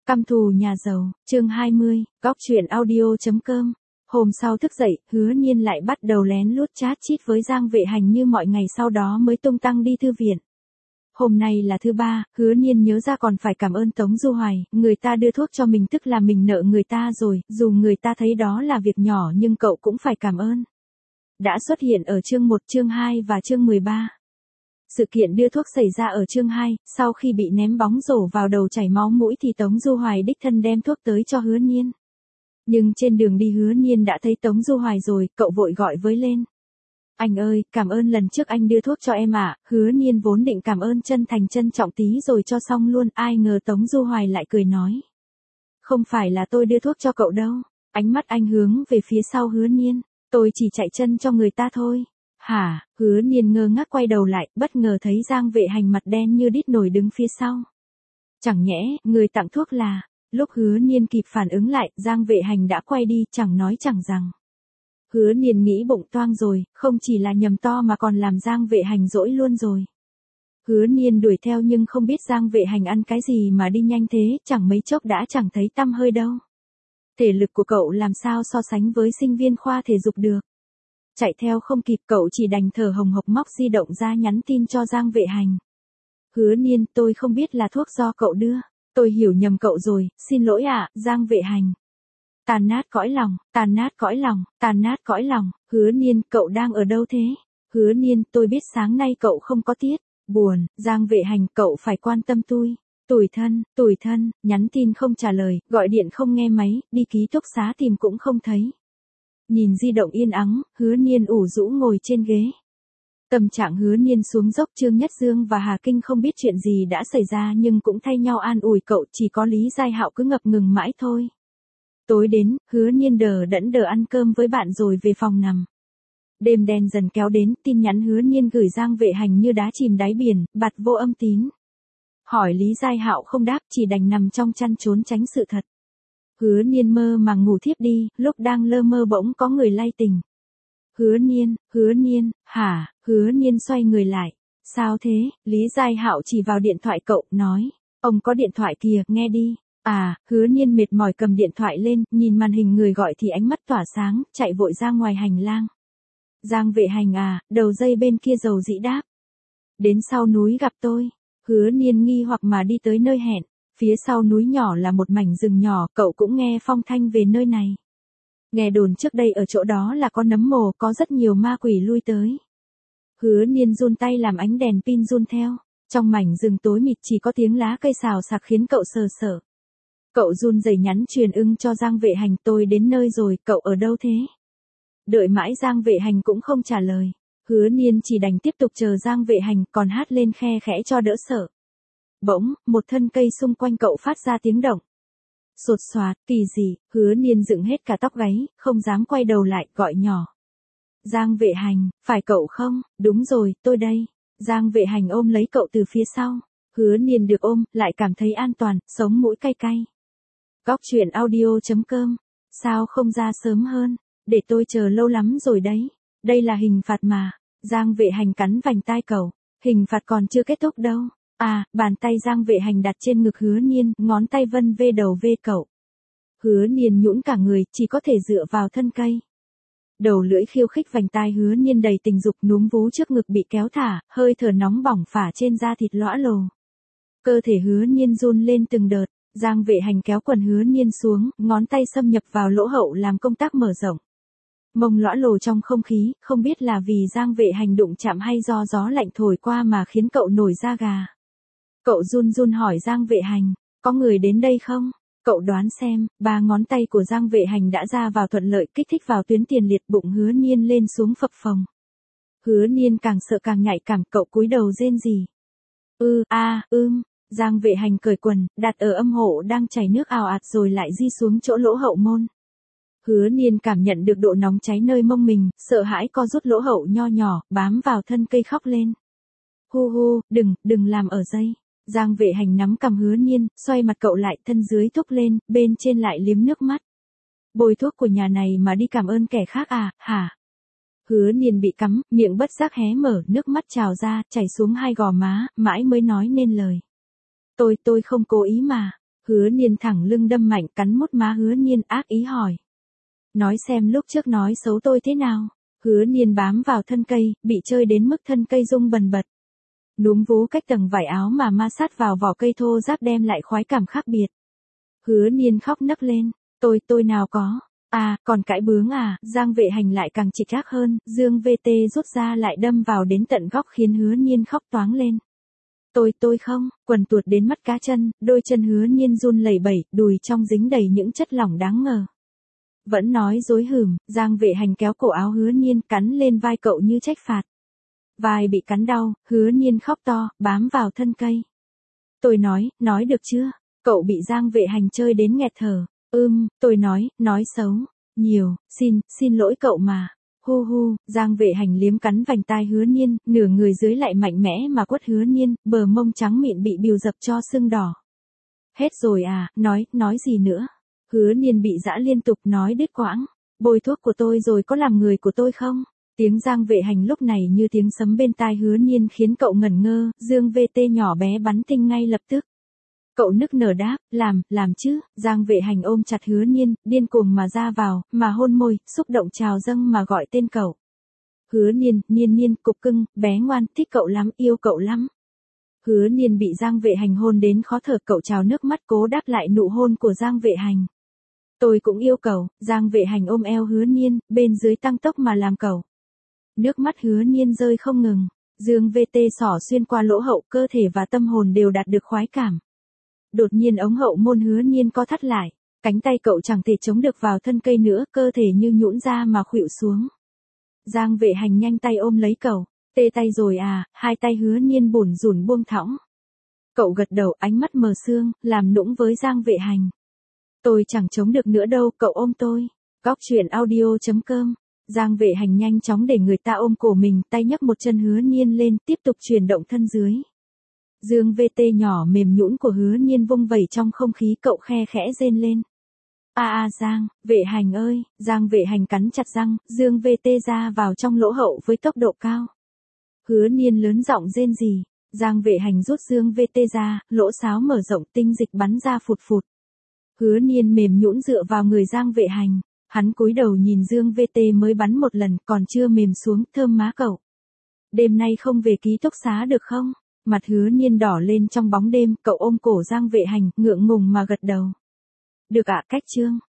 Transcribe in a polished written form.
Căm thù nhà giàu, chương 20, góc truyện audio.com. Hôm sau thức dậy, Hứa Nhiên lại bắt đầu lén lút chat chít với Giang Vệ Hành như mọi ngày, sau đó mới tung tăng đi thư viện. Hôm nay là thứ ba, Hứa Nhiên nhớ ra còn phải cảm ơn Tống Du Hoài, người ta đưa thuốc cho mình tức là mình nợ người ta rồi, dù người ta thấy đó là việc nhỏ nhưng cậu cũng phải cảm ơn. Đã xuất hiện ở chương 1, chương 2 và chương 13. Sự kiện đưa thuốc xảy ra ở chương 2, sau khi bị ném bóng rổ vào đầu chảy máu mũi thì Tống Du Hoài đích thân đem thuốc tới cho Hứa Nhiên. Nhưng trên đường đi Hứa Nhiên đã thấy Tống Du Hoài rồi, cậu vội gọi với lên. Anh ơi, cảm ơn lần trước anh đưa thuốc cho em ạ. Hứa Nhiên vốn định cảm ơn chân thành trân trọng tí rồi cho xong luôn, ai ngờ Tống Du Hoài lại cười nói. Không phải là tôi đưa thuốc cho cậu đâu. Ánh mắt anh hướng về phía sau Hứa Nhiên. Tôi chỉ chạy chân cho người ta thôi. Hả? Hứa Nhiên ngơ ngác quay đầu lại, bất ngờ thấy Giang Vệ Hành mặt đen như đít nổi đứng phía sau. Chẳng nhẽ, người tặng thuốc là... Lúc Hứa Nhiên kịp phản ứng lại, Giang Vệ Hành đã quay đi, chẳng nói chẳng rằng. Hứa Nhiên nghĩ bụng toang rồi, không chỉ là nhầm to mà còn làm Giang Vệ Hành dỗi luôn rồi. Hứa Nhiên đuổi theo nhưng không biết Giang Vệ Hành ăn cái gì mà đi nhanh thế, chẳng mấy chốc đã chẳng thấy tăm hơi đâu. Thể lực của cậu làm sao so sánh với sinh viên khoa thể dục được. Chạy theo không kịp, cậu chỉ đành thở hồng hộc móc di động ra nhắn tin cho Giang Vệ Hành. Hứa Nhiên, tôi không biết là thuốc do cậu đưa. Tôi hiểu nhầm cậu rồi, xin lỗi ạ, Giang Vệ Hành. Tàn nát cõi lòng, tàn nát cõi lòng, tàn nát cõi lòng. Hứa Nhiên, cậu đang ở đâu thế? Hứa Nhiên, tôi biết sáng nay cậu không có tiết. Buồn, Giang Vệ Hành, cậu phải quan tâm tôi. Tủi thân, nhắn tin không trả lời, gọi điện không nghe máy, đi ký túc xá tìm cũng không thấy. Nhìn di động yên ắng, Hứa Nhiên ủ rũ ngồi trên ghế. Tâm trạng Hứa Nhiên xuống dốc, Trương Nhất Dương và Hà Kinh không biết chuyện gì đã xảy ra nhưng cũng thay nhau an ủi cậu, chỉ có Lý Giai Hạo cứ ngập ngừng mãi thôi. Tối đến, Hứa Nhiên đờ đẫn ăn cơm với bạn rồi về phòng nằm. Đêm đen dần kéo đến, tin nhắn Hứa Nhiên gửi Giang Vệ Hành như đá chìm đáy biển, bặt vô âm tín. Hỏi Lý Giai Hạo không đáp, chỉ đành nằm trong chăn trốn tránh sự thật. Hứa Nhiên mơ màng ngủ thiếp đi, lúc đang lơ mơ bỗng có người lay tỉnh. Hứa Nhiên, hả? Hứa Nhiên xoay người lại. Sao thế? Lý Giai Hạo chỉ vào điện thoại cậu, nói. Ông có điện thoại kìa, nghe đi. À, Hứa Nhiên mệt mỏi cầm điện thoại lên, nhìn màn hình người gọi thì ánh mắt tỏa sáng, chạy vội ra ngoài hành lang. Giang Vệ Hành à, đầu dây bên kia dầu dĩ đáp. Đến sau núi gặp tôi. Hứa Nhiên nghi hoặc mà đi tới nơi hẹn. Phía sau núi nhỏ là một mảnh rừng nhỏ, cậu cũng nghe phong thanh về nơi này. Nghe đồn trước đây ở chỗ đó là có nấm mồ, có rất nhiều ma quỷ lui tới. Hứa Nhiên run tay làm ánh đèn pin run theo. Trong mảnh rừng tối mịt chỉ có tiếng lá cây xào xạc khiến cậu sờ sợ. Cậu run rẩy nhắn truyền cho Giang Vệ Hành, tôi đến nơi rồi, cậu ở đâu thế? Đợi mãi Giang Vệ Hành cũng không trả lời. Hứa Nhiên chỉ đành tiếp tục chờ Giang Vệ Hành, còn hát lên khe khẽ cho đỡ sợ. Bỗng, một thân cây xung quanh cậu phát ra tiếng động. Sột soạt, kỳ gì? Hứa Nhiên dựng hết cả tóc gáy, không dám quay đầu lại, gọi nhỏ. Giang Vệ Hành, phải cậu không? Đúng rồi, tôi đây. Giang Vệ Hành ôm lấy cậu từ phía sau. Hứa Nhiên được ôm, lại cảm thấy an toàn, sống mũi cay cay. Góc truyện audio.com. Sao không ra sớm hơn? Để tôi chờ lâu lắm rồi đấy. Đây là hình phạt mà. Giang Vệ Hành cắn vành tai cậu. Hình phạt còn chưa kết thúc đâu. À, bàn tay Giang Vệ Hành đặt trên ngực Hứa Nhiên, ngón tay vân vê đầu vê cậu. Hứa Nhiên nhũn cả người, chỉ có thể dựa vào thân cây. Đầu lưỡi khiêu khích vành tai Hứa Nhiên đầy tình dục, núm vú trước ngực bị kéo thả, hơi thở nóng bỏng phả trên da thịt lõa lồ. Cơ thể Hứa Nhiên run lên từng đợt, Giang Vệ Hành kéo quần Hứa Nhiên xuống, ngón tay xâm nhập vào lỗ hậu làm công tác mở rộng. Mông lõa lồ trong không khí, không biết là vì Giang Vệ Hành đụng chạm hay do gió lạnh thổi qua mà khiến cậu nổi da gà. Cậu run run hỏi Giang Vệ Hành, có người đến đây không? Cậu đoán xem, 3 ngón tay của Giang Vệ Hành đã ra vào thuận lợi, kích thích vào tuyến tiền liệt, bụng Hứa Nhiên lên xuống phập phồng. Hứa Nhiên càng sợ càng nhạy cảm, cậu cúi đầu rên rỉ. Giang Vệ Hành cởi quần, đặt ở âm hộ đang chảy nước ào ạt rồi lại di xuống chỗ lỗ hậu môn. Hứa Nhiên cảm nhận được độ nóng cháy nơi mông mình, sợ hãi co rút lỗ hậu nho nhỏ, bám vào thân cây khóc lên. Hu, đừng làm ở dây. Giang Vệ Hành nắm cằm Hứa Nhiên, xoay mặt cậu lại, thân dưới thúc lên, bên trên lại liếm nước mắt. Bôi thuốc của nhà này mà đi cảm ơn kẻ khác à, hả? Hứa Nhiên bị cắm, miệng bất giác hé mở, nước mắt trào ra, chảy xuống 2 gò má, mãi mới nói nên lời. Tôi không cố ý mà. Hứa Niên thẳng lưng đâm mạnh cắn mút má Hứa Niên ác ý hỏi. Nói xem lúc trước nói xấu tôi thế nào. Hứa Niên bám vào thân cây, bị chơi đến mức thân cây rung bần bật. Núm vú cách tầng vải áo mà ma sát vào vỏ cây thô ráp đem lại khoái cảm khác biệt. Hứa Niên khóc nấc lên. Tôi nào có. À, còn cãi bướng à, Giang Vệ Hành lại càng trịch ác hơn, Dương VT rút ra lại đâm vào đến tận góc khiến Hứa Niên khóc toáng lên. Tôi không, quần tuột đến mắt cá chân, đôi chân Hứa Niên run lẩy bẩy, đùi trong dính đầy những chất lỏng đáng ngờ. Vẫn nói dối hửm, Giang Vệ Hành kéo cổ áo Hứa Niên cắn lên vai cậu như trách phạt. Vai bị cắn đau, Hứa Niên khóc to, bám vào thân cây. Tôi nói được chưa? Cậu bị Giang Vệ Hành chơi đến nghẹt thở. Tôi nói xấu. Nhiều, xin lỗi cậu mà. Hu, Giang Vệ Hành liếm cắn vành tai Hứa Niên, nửa người dưới lại mạnh mẽ mà quất Hứa Niên, bờ mông trắng mịn bị bìu dập cho sưng đỏ. Hết rồi à, nói gì nữa? Hứa Niên bị dã liên tục nói đứt quãng. Bôi thuốc của tôi rồi có làm người của tôi không? Tiếng Giang Vệ Hành lúc này như tiếng sấm bên tai Hứa Niên khiến cậu ngẩn ngơ, Dương VT nhỏ bé bắn tinh ngay lập tức. Cậu nức nở đáp, làm chứ, Giang Vệ Hành ôm chặt Hứa Niên, điên cuồng mà ra vào, mà hôn môi, xúc động trào dâng mà gọi tên cậu. Hứa Niên, cục cưng, bé ngoan, thích cậu lắm, yêu cậu lắm. Hứa Niên bị Giang Vệ Hành hôn đến khó thở, cậu trào nước mắt cố đáp lại nụ hôn của Giang Vệ Hành. Tôi cũng yêu cậu, Giang Vệ Hành ôm eo Hứa Niên, bên dưới tăng tốc mà làm cậu. Nước mắt Hứa Niên rơi không ngừng, Dương VT xỏ xuyên qua lỗ hậu, cơ thể và tâm hồn đều đạt được khoái cảm. Đột nhiên ống hậu môn Hứa Niên co thắt lại, cánh tay cậu chẳng thể chống được vào thân cây nữa, cơ thể như nhũn ra mà khuỵu xuống. Giang Vệ Hành nhanh tay ôm lấy cậu, tê tay rồi à, hai tay Hứa Niên bủn rủn buông thõng. Cậu gật đầu, ánh mắt mờ sương, làm nũng với Giang Vệ Hành. Tôi chẳng chống được nữa đâu, cậu ôm tôi. Góc truyện audio.com. Giang Vệ Hành nhanh chóng để người ta ôm cổ mình, tay nhấc một chân Hứa Niên lên, tiếp tục chuyển động thân dưới. Dương VT nhỏ mềm nhũn của Hứa Niên vung vẩy trong không khí, cậu khe khẽ rên lên. Giang Vệ Hành ơi, Giang Vệ Hành cắn chặt răng, Dương VT ra vào trong lỗ hậu với tốc độ cao. Hứa Niên lớn giọng rên rỉ, Giang Vệ Hành rút Dương VT ra, lỗ sáo mở rộng, tinh dịch bắn ra phụt phụt. Hứa Niên mềm nhũn dựa vào người Giang Vệ Hành, hắn cúi đầu nhìn Dương VT mới bắn một lần, còn chưa mềm xuống, thơm má cậu. Đêm nay không về ký túc xá được không? Mặt Hứa Niên đỏ lên trong bóng đêm, cậu ôm cổ Giang Vệ Hành, ngượng ngùng mà gật đầu. Được ạ, cách chương.